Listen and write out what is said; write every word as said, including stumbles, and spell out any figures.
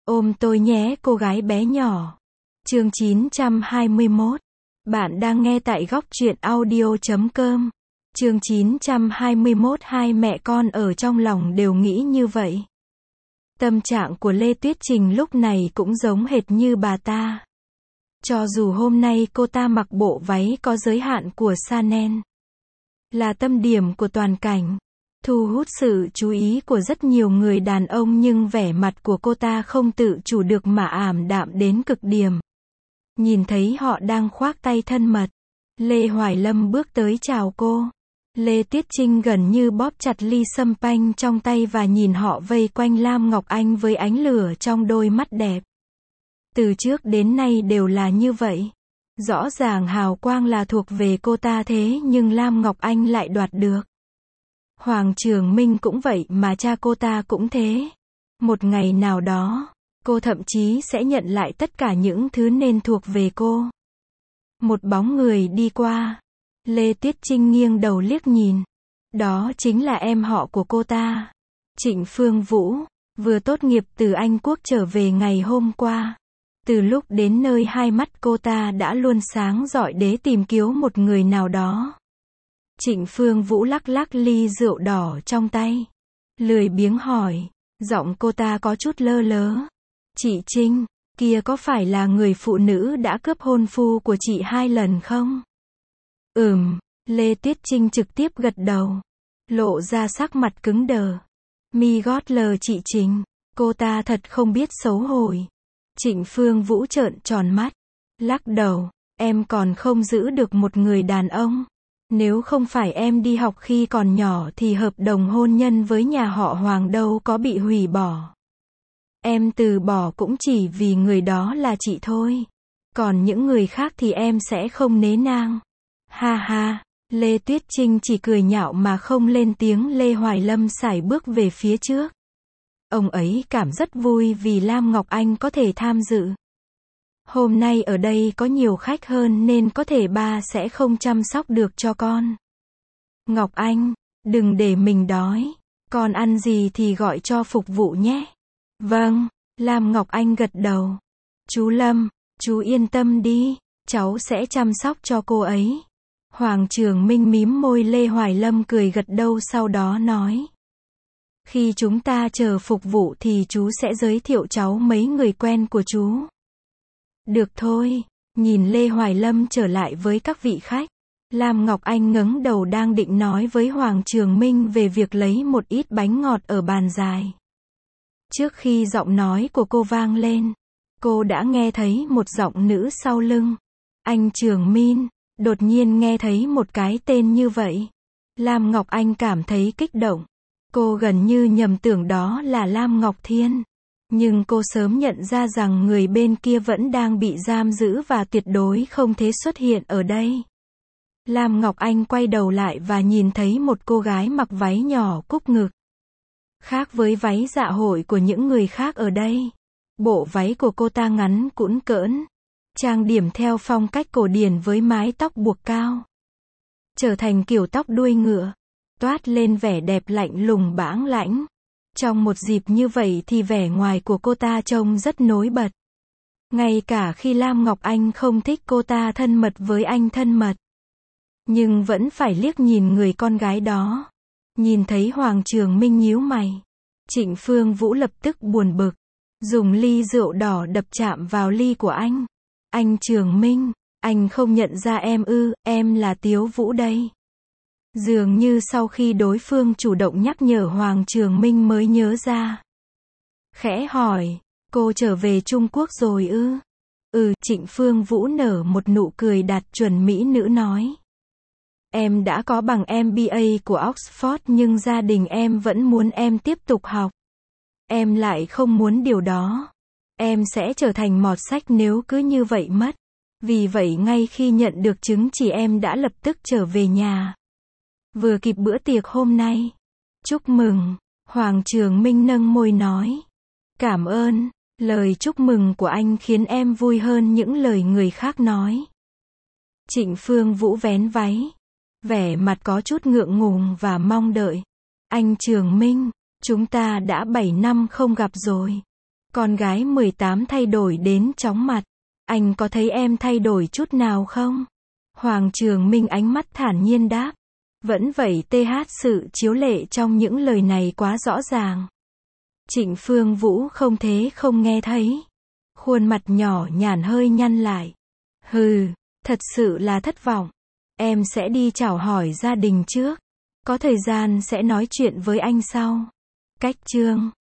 Ôm tôi nhé cô gái bé nhỏ. Chương chín trăm hai mươi mốt. Bạn đang nghe tại góc truyện audio chấm com. Chương chín trăm hai mươi mốt. Hai mẹ con ở trong lòng đều nghĩ như vậy. Tâm trạng của Lê Tuyết Trình lúc này cũng giống hệt như bà ta. Cho dù hôm nay cô ta mặc bộ váy có giới hạn của Chanel, là tâm điểm của toàn cảnh, thu hút sự chú ý của rất nhiều người đàn ông, nhưng vẻ mặt của cô ta không tự chủ được mà ảm đạm đến cực điểm. Nhìn thấy họ đang khoác tay thân mật, Lê Hoài Lâm bước tới chào cô. Lê Tuyết Trinh gần như bóp chặt ly sâm panh trong tay và nhìn họ vây quanh Lam Ngọc Anh với ánh lửa trong đôi mắt đẹp. Từ trước đến nay đều là như vậy. Rõ ràng hào quang là thuộc về cô ta, thế nhưng Lam Ngọc Anh lại đoạt được. Hoàng Trường Minh cũng vậy mà cha cô ta cũng thế. Một ngày nào đó, cô thậm chí sẽ nhận lại tất cả những thứ nên thuộc về cô. Một bóng người đi qua. Lê Tuyết Trinh nghiêng đầu liếc nhìn. Đó chính là em họ của cô ta, Trịnh Phương Vũ, vừa tốt nghiệp từ Anh Quốc trở về ngày hôm qua. Từ lúc đến nơi, hai mắt cô ta đã luôn sáng rọi để tìm kiếm một người nào đó. Trịnh Phương Vũ lắc lắc ly rượu đỏ trong tay, lười biếng hỏi, giọng cô ta có chút lơ lớ. Chị Trinh, kia có phải là người phụ nữ đã cướp hôn phu của chị hai lần không? Ừm, Lê Tuyết Trinh trực tiếp gật đầu, lộ ra sắc mặt cứng đờ. Mi gót lờ chị Trinh, cô ta thật không biết xấu hổ. Trịnh Phương Vũ trợn tròn mắt, lắc đầu, em còn không giữ được một người đàn ông. Nếu không phải em đi học khi còn nhỏ thì hợp đồng hôn nhân với nhà họ Hoàng đâu có bị hủy bỏ. Em từ bỏ cũng chỉ vì người đó là chị thôi. Còn những người khác thì em sẽ không nế nang. Ha ha, Lê Tuyết Trinh chỉ cười nhạo mà không lên tiếng. Lê Hoài Lâm sải bước về phía trước. Ông ấy cảm rất vui vì Lam Ngọc Anh có thể tham dự. Hôm nay ở đây có nhiều khách hơn nên có thể ba sẽ không chăm sóc được cho con. Ngọc Anh, đừng để mình đói. Con ăn gì thì gọi cho phục vụ nhé. Vâng, Lam Ngọc Anh gật đầu. Chú Lâm, chú yên tâm đi, cháu sẽ chăm sóc cho cô ấy. Hoàng Trường Minh mím môi. Lê Hoài Lâm cười gật đầu, sau đó nói. Khi chúng ta chờ phục vụ thì chú sẽ giới thiệu cháu mấy người quen của chú. Được thôi. Nhìn Lê Hoài Lâm trở lại với các vị khách, Lam Ngọc Anh ngẩng đầu đang định nói với Hoàng Trường Minh về việc lấy một ít bánh ngọt ở bàn dài. Trước khi giọng nói của cô vang lên, cô đã nghe thấy một giọng nữ sau lưng. Anh Trường Minh. Đột nhiên nghe thấy một cái tên như vậy, Lam Ngọc Anh cảm thấy kích động. Cô gần như nhầm tưởng đó là Lam Ngọc Thiên. Nhưng cô sớm nhận ra rằng người bên kia vẫn đang bị giam giữ và tuyệt đối không thể xuất hiện ở đây. Lam Ngọc Anh quay đầu lại và nhìn thấy một cô gái mặc váy nhỏ cúc ngực. Khác với váy dạ hội của những người khác ở đây, bộ váy của cô ta ngắn cũn cỡn, trang điểm theo phong cách cổ điển với mái tóc buộc cao, trở thành kiểu tóc đuôi ngựa, toát lên vẻ đẹp lạnh lùng bãng lãnh. Trong một dịp như vậy thì vẻ ngoài của cô ta trông rất nổi bật. Ngay cả khi Lam Ngọc Anh không thích cô ta thân mật với anh thân mật, nhưng vẫn phải liếc nhìn người con gái đó. Nhìn thấy Hoàng Trường Minh nhíu mày, Trịnh Phương Vũ lập tức buồn bực, dùng ly rượu đỏ đập chạm vào ly của anh. Anh Trường Minh, anh không nhận ra em ư? Em là Tiếu Vũ đây. Dường như sau khi đối phương chủ động nhắc nhở, Hoàng Trường Minh mới nhớ ra. Khẽ hỏi, cô trở về Trung Quốc rồi ư? Ừ, Trịnh Phương Vũ nở một nụ cười đạt chuẩn mỹ nữ nói. Em đã có bằng em bê a của Oxford nhưng gia đình em vẫn muốn em tiếp tục học. Em lại không muốn điều đó. Em sẽ trở thành mọt sách nếu cứ như vậy mất. Vì vậy ngay khi nhận được chứng chỉ em đã lập tức trở về nhà. Vừa kịp bữa tiệc hôm nay. Chúc mừng. Hoàng Trường Minh nâng môi nói. Cảm ơn. Lời chúc mừng của anh khiến em vui hơn những lời người khác nói. Trịnh Phương Vũ vén váy, vẻ mặt có chút ngượng ngùng và mong đợi. Anh Trường Minh, chúng ta đã bảy năm không gặp rồi. Con gái mười tám thay đổi đến chóng mặt. Anh có thấy em thay đổi chút nào không? Hoàng Trường Minh ánh mắt thản nhiên đáp. Vẫn vậy, th sự chiếu lệ trong những lời này quá rõ ràng. Trịnh Phương Vũ không thế không nghe thấy. Khuôn mặt nhỏ nhàn hơi nhăn lại. Hừ, thật sự là thất vọng. Em sẽ đi chào hỏi gia đình trước. Có thời gian sẽ nói chuyện với anh sau. Cách chương